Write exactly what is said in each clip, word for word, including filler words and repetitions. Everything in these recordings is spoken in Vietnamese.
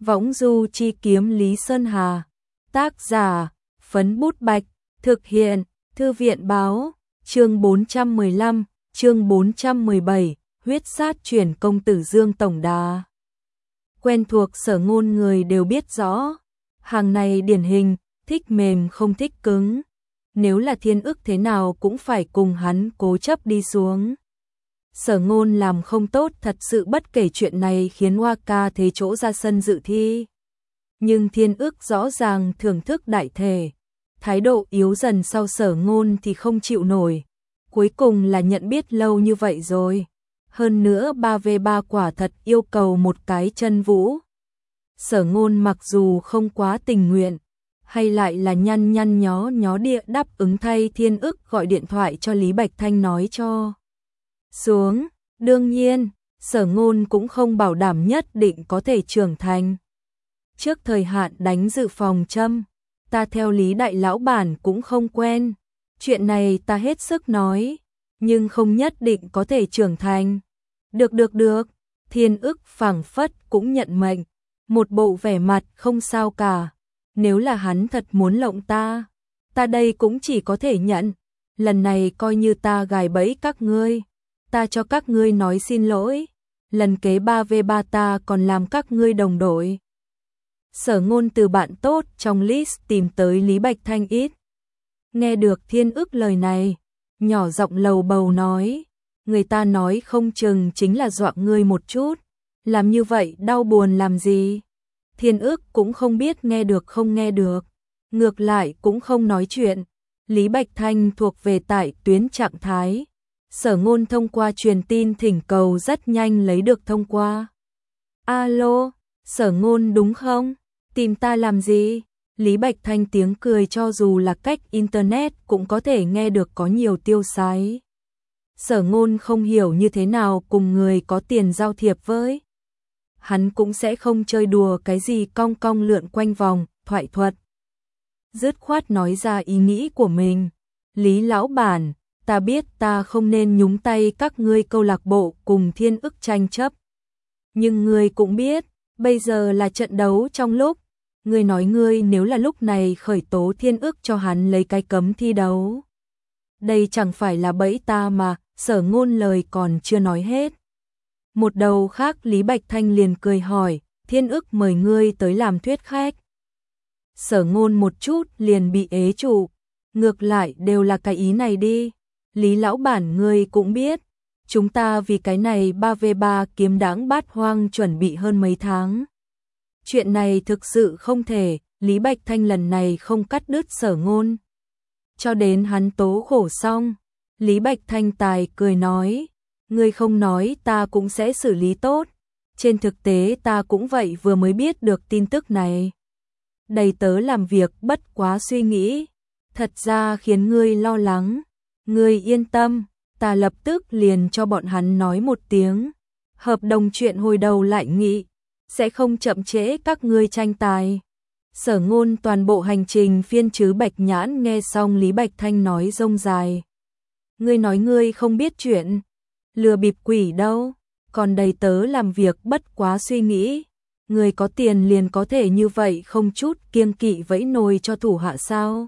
Võng du chi kiếm Lý Sơn Hà. Tác giả, Phấn Bút Bạch. Thực hiện, Thư viện báo. Chương bốn trăm mười lăm, chương bốn trăm mười bảy, huyết sát chuyển công tử Dương tổng đà. Quen thuộc Sở Ngôn người đều biết rõ. Hàng này điển hình, thích mềm không thích cứng. Nếu là Thiên Ức thế nào cũng phải cùng hắn cố chấp đi xuống. Sở Ngôn làm không tốt thật sự, bất kể chuyện này khiến Hoa Ca thế chỗ ra sân dự thi. Nhưng Thiên Ức rõ ràng thưởng thức đại thể. Thái độ yếu dần sau Sở Ngôn thì không chịu nổi. Cuối cùng là nhận biết lâu như vậy rồi. Hơn nữa ba vê ba quả thật yêu cầu một cái chân vũ. Sở Ngôn mặc dù không quá tình nguyện, hay lại là nhăn nhăn nhó nhó địa đáp ứng thay Thiên Ức gọi điện thoại cho Lý Bạch Thanh nói cho xuống. Đương nhiên, Sở Ngôn cũng không bảo đảm nhất định có thể trưởng thành. Trước thời hạn đánh dự phòng châm, ta theo Lý đại lão bản cũng không quen. Chuyện này ta hết sức nói, nhưng không nhất định có thể trưởng thành. Được được được, Thiên Ức phảng phất cũng nhận mệnh, một bộ vẻ mặt không sao cả. Nếu là hắn thật muốn lộng ta, ta đây cũng chỉ có thể nhận. Lần này coi như ta gài bẫy các ngươi, ta cho các ngươi nói xin lỗi. Lần kế ba vê ba ta còn làm các ngươi đồng đội. Sở Ngôn từ bạn tốt trong list tìm tới Lý Bạch Thanh ít. Nghe được Thiên Ức lời này, nhỏ giọng lầu bầu nói, người ta nói không chừng chính là dọa ngươi một chút, làm như vậy đau buồn làm gì. Thiên Ức cũng không biết nghe được không nghe được, ngược lại cũng không nói chuyện. Lý Bạch Thanh thuộc về tại tuyến trạng thái. Sở Ngôn thông qua truyền tin thỉnh cầu rất nhanh lấy được thông qua. Alo, Sở Ngôn đúng không? Tìm ta làm gì? Lý Bạch Thanh tiếng cười cho dù là cách internet cũng có thể nghe được có nhiều tiêu sái. Sở Ngôn không hiểu như thế nào cùng người có tiền giao thiệp với. Hắn cũng sẽ không chơi đùa cái gì cong cong lượn quanh vòng, thoại thuật. Dứt khoát nói ra ý nghĩ của mình. Lý lão bản, ta biết ta không nên nhúng tay các ngươi câu lạc bộ cùng Thiên Ức tranh chấp. Nhưng ngươi cũng biết, bây giờ là trận đấu trong lúc. Ngươi nói ngươi nếu là lúc này khởi tố Thiên Ức cho hắn lấy cái cấm thi đấu. Đây chẳng phải là bẫy ta mà. Sở Ngôn lời còn chưa nói hết. Một đầu khác Lý Bạch Thanh liền cười hỏi, Thiên Ức mời ngươi tới làm thuyết khách. Sở Ngôn một chút liền bị ế trụ. Ngược lại đều là cái ý này đi. Lý lão bản ngươi cũng biết, chúng ta vì cái này ba vê ba kiếm đãng bát hoang chuẩn bị hơn mấy tháng. Chuyện này thực sự không thể. Lý Bạch Thanh lần này không cắt đứt Sở Ngôn, cho đến hắn tố khổ xong. Lý Bạch Thanh tài cười nói, ngươi không nói ta cũng sẽ xử lý tốt. Trên thực tế ta cũng vậy, vừa mới biết được tin tức này. Đầy tớ làm việc bất quá suy nghĩ, thật ra khiến ngươi lo lắng. Ngươi yên tâm, ta lập tức liền cho bọn hắn nói một tiếng. Hợp đồng chuyện hồi đầu lại nghị, sẽ không chậm trễ các ngươi tranh tài. Sở Ngôn toàn bộ hành trình phiên chứ Bạch Nhãn nghe xong Lý Bạch Thanh nói rông dài. Ngươi nói ngươi không biết chuyện, lừa bịp quỷ đâu, còn đầy tớ làm việc bất quá suy nghĩ. Người có tiền liền có thể như vậy không chút kiêng kỵ vẫy nồi cho thủ hạ sao?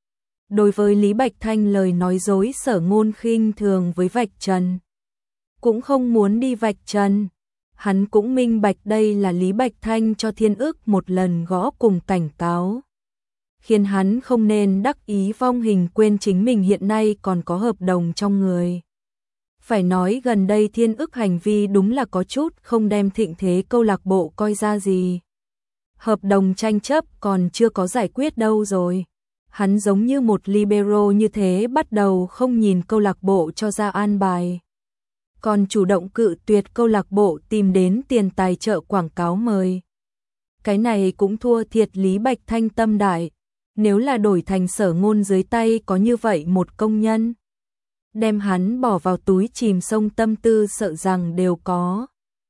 Đối với Lý Bạch Thanh lời nói dối, Sở Ngôn khinh thường với vạch trần, cũng không muốn đi vạch trần. Hắn cũng minh bạch đây là Lý Bạch Thanh cho Thiên Ức một lần gõ cùng cảnh cáo, khiến hắn không nên đắc ý vong hình quên chính mình hiện nay còn có hợp đồng trong người. Phải nói gần đây Thiên Ức hành vi đúng là có chút không đem thịnh thế câu lạc bộ coi ra gì. Hợp đồng tranh chấp còn chưa có giải quyết đâu rồi. Hắn giống như một libero như thế, bắt đầu không nhìn câu lạc bộ cho ra an bài, còn chủ động cự tuyệt câu lạc bộ tìm đến tiền tài trợ quảng cáo mời. Cái này cũng thua thiệt Lý Bạch Thanh tâm đại. Nếu là đổi thành Sở Ngôn dưới tay có như vậy một công nhân, đem hắn bỏ vào túi chìm sông tâm tư sợ rằng đều có.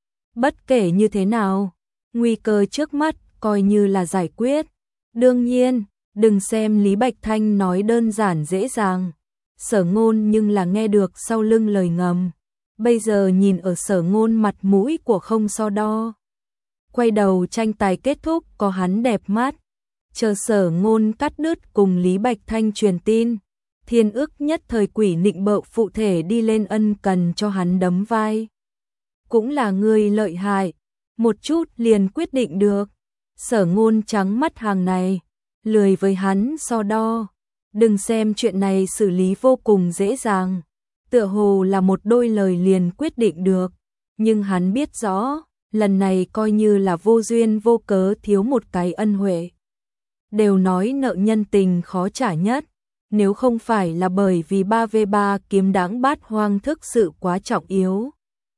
Bất kể như thế nào, nguy cơ trước mắt coi như là giải quyết. Đương nhiên, đừng xem Lý Bạch Thanh nói đơn giản dễ dàng. Sở Ngôn nhưng là nghe được sau lưng lời ngầm. Bây giờ nhìn ở Sở Ngôn mặt mũi của không so đo. Quay đầu tranh tài kết thúc có hắn đẹp mắt. Chờ Sở Ngôn cắt đứt cùng Lý Bạch Thanh truyền tin, Thiên Ức nhất thời quỷ nịnh bợ phụ thể đi lên ân cần cho hắn đấm vai. Cũng là người lợi hại, một chút liền quyết định được. Sở Ngôn trắng mắt hàng này, lười với hắn so đo. Đừng xem chuyện này xử lý vô cùng dễ dàng, tựa hồ là một đôi lời liền quyết định được, nhưng hắn biết rõ, lần này coi như là vô duyên vô cớ thiếu một cái ân huệ. Đều nói nợ nhân tình khó trả nhất, nếu không phải là bởi vì ba vê ba kiếm đáng bát hoang thức sự quá trọng yếu.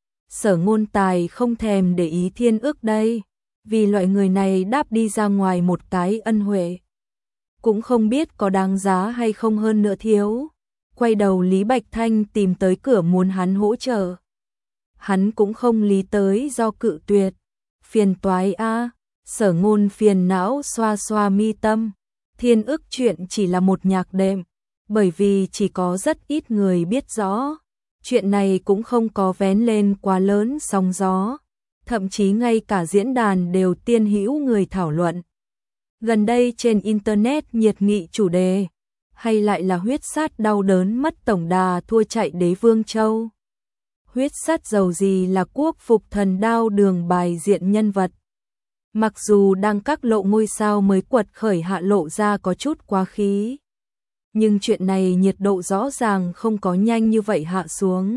Sở Ngôn tài không thèm để ý Thiên Ức đây, vì loại người này đáp đi ra ngoài một cái ân huệ. Cũng không biết có đáng giá hay không hơn nữa thiếu. Quay đầu Lý Bạch Thanh tìm tới cửa muốn hắn hỗ trợ. Hắn cũng không lý tới do cự tuyệt. Phiền toái a. Sở Ngôn phiền não xoa xoa mi tâm. Thiên Ức chuyện chỉ là một nhạc đệm, bởi vì chỉ có rất ít người biết rõ. Chuyện này cũng không có vén lên quá lớn sóng gió, thậm chí ngay cả diễn đàn đều tiên hữu người thảo luận. Gần đây trên internet nhiệt nghị chủ đề, hay lại là huyết sát đau đớn mất tổng đà thua chạy Đế Vương Châu. Huyết sát dầu gì là quốc phục thần đao đường bài diện nhân vật. Mặc dù đang các lộ ngôi sao mới quật khởi hạ lộ ra có chút quá khí, nhưng chuyện này nhiệt độ rõ ràng không có nhanh như vậy hạ xuống.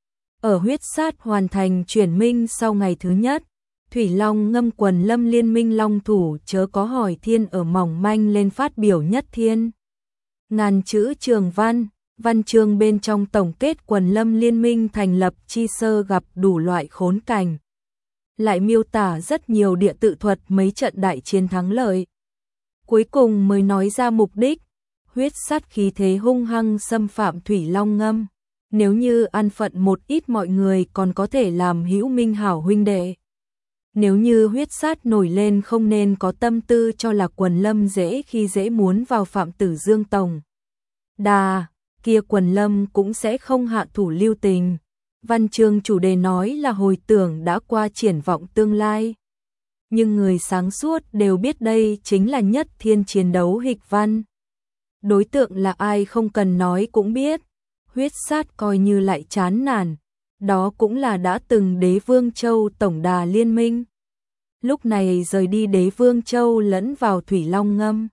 Ở huyết sát hoàn thành chuyển minh sau ngày thứ nhất, Thủy Long ngâm quần lâm liên minh long thủ chớ có hỏi thiên ở mỏng manh lên phát biểu nhất thiên. Ngàn chữ trường văn, văn chương bên trong tổng kết quần lâm liên minh thành lập chi sơ gặp đủ loại khốn cảnh. Lại miêu tả rất nhiều địa tự thuật mấy trận đại chiến thắng lợi. Cuối cùng mới nói ra mục đích, huyết sát khí thế hung hăng xâm phạm Thủy Long ngâm. Nếu như an phận một ít mọi người còn có thể làm hữu minh hảo huynh đệ. Nếu như huyết sát nổi lên không nên có tâm tư cho là quần lâm dễ khi dễ muốn vào Phạm Tử Dương Tổng đà, kia quần lâm cũng sẽ không hạ thủ lưu tình. Văn chương chủ đề nói là hồi tưởng đã qua triển vọng tương lai. Nhưng người sáng suốt đều biết đây chính là nhất thiên chiến đấu hịch văn. Đối tượng là ai không cần nói cũng biết. Huyết sát coi như lại chán nản, đó cũng là đã từng Đế Vương Châu tổng đà liên minh. Lúc này rời đi Đế Vương Châu lẫn vào Thủy Long ngâm.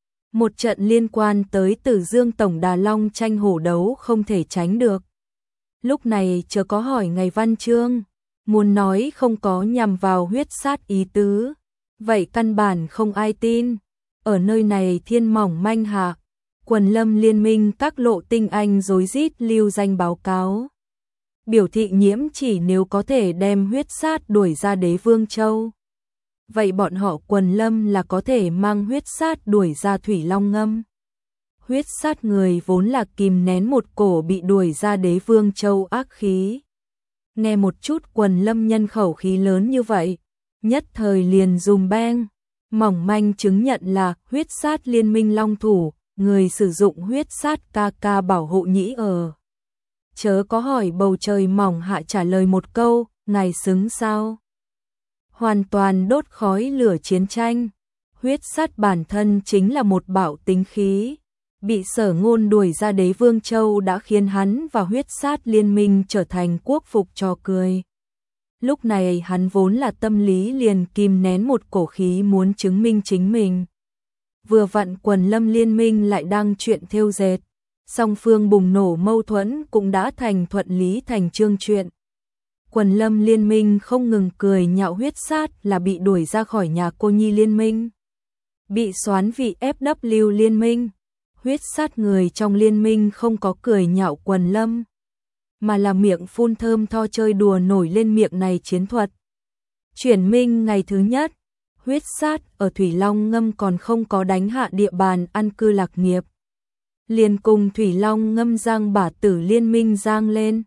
Một trận liên quan tới Tử Dương tổng đà long tranh hổ đấu không thể tránh được. Lúc này chớ có hỏi ngày văn chương, muốn nói không có nhằm vào huyết sát ý tứ, vậy căn bản không ai tin. Ở nơi này thiên mỏng manh hạ, quần lâm liên minh các lộ tinh anh rối rít lưu danh báo cáo. Biểu thị nhiễm chỉ nếu có thể đem huyết sát đuổi ra Đế Vương Châu. Vậy bọn họ quần lâm là có thể mang huyết sát đuổi ra Thủy Long ngâm. Huyết sát người vốn là kìm nén một cổ bị đuổi ra Đế Vương Châu ác khí. Nghe một chút quần lâm nhân khẩu khí lớn như vậy, nhất thời liền dùm beng, mỏng manh chứng nhận là huyết sát liên minh long thủ, người sử dụng huyết sát ca ca bảo hộ nhĩ ở. Chớ có hỏi bầu trời mỏng hạ trả lời một câu, ngài xứng sao? Hoàn toàn đốt khói lửa chiến tranh. Huyết sát bản thân chính là một bạo tính khí. Bị Sở Ngôn đuổi ra Đế Vương Châu đã khiến hắn và huyết sát liên minh trở thành quốc phục trò cười. Lúc này hắn vốn là tâm lý liền kìm nén một cổ khí muốn chứng minh chính mình. Vừa vặn quần lâm liên minh lại đang chuyện thêu dệt. Song phương bùng nổ mâu thuẫn cũng đã thành thuận lý thành chương chuyện. Quần lâm liên minh không ngừng cười nhạo huyết sát là bị đuổi ra khỏi nhà cô nhi liên minh. Bị xoán vị ép vê kép liên minh. Huyết sát người trong liên minh không có cười nhạo quần lâm, mà là miệng phun thơm tho chơi đùa nổi lên miệng này chiến thuật. Chuyển minh ngày thứ nhất, huyết sát ở Thủy Long ngâm còn không có đánh hạ địa bàn an cư lạc nghiệp. Liền cùng Thủy Long ngâm giang bả tử liên minh giang lên.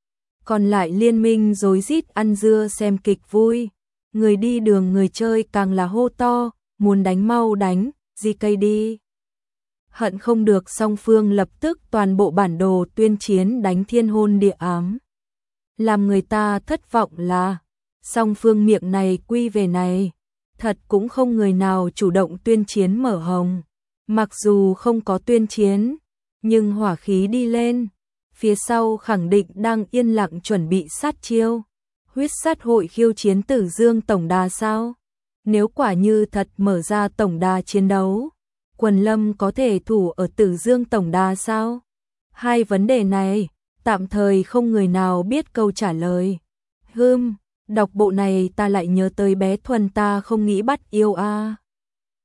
Còn lại liên minh rối rít ăn dưa xem kịch vui. Người đi đường người chơi càng là hô to, muốn đánh mau đánh, gi cây đi. Hận không được song phương lập tức toàn bộ bản đồ tuyên chiến đánh thiên hôn địa ám. Làm người ta thất vọng là, song phương miệng này quy về này, thật cũng không người nào chủ động tuyên chiến mở hồng. Mặc dù không có tuyên chiến, nhưng hỏa khí đi lên, phía sau khẳng định đang yên lặng chuẩn bị sát chiêu. Huyết sát hội khiêu chiến Tử Dương tổng đà sao? Nếu quả như thật mở ra tổng đà chiến đấu, Quần Lâm có thể thủ ở Tử Dương tổng đà sao? Hai vấn đề này, tạm thời không người nào biết câu trả lời. Hừm, đọc bộ này ta lại nhớ tới bé Thuần ta không nghĩ bắt yêu a. À.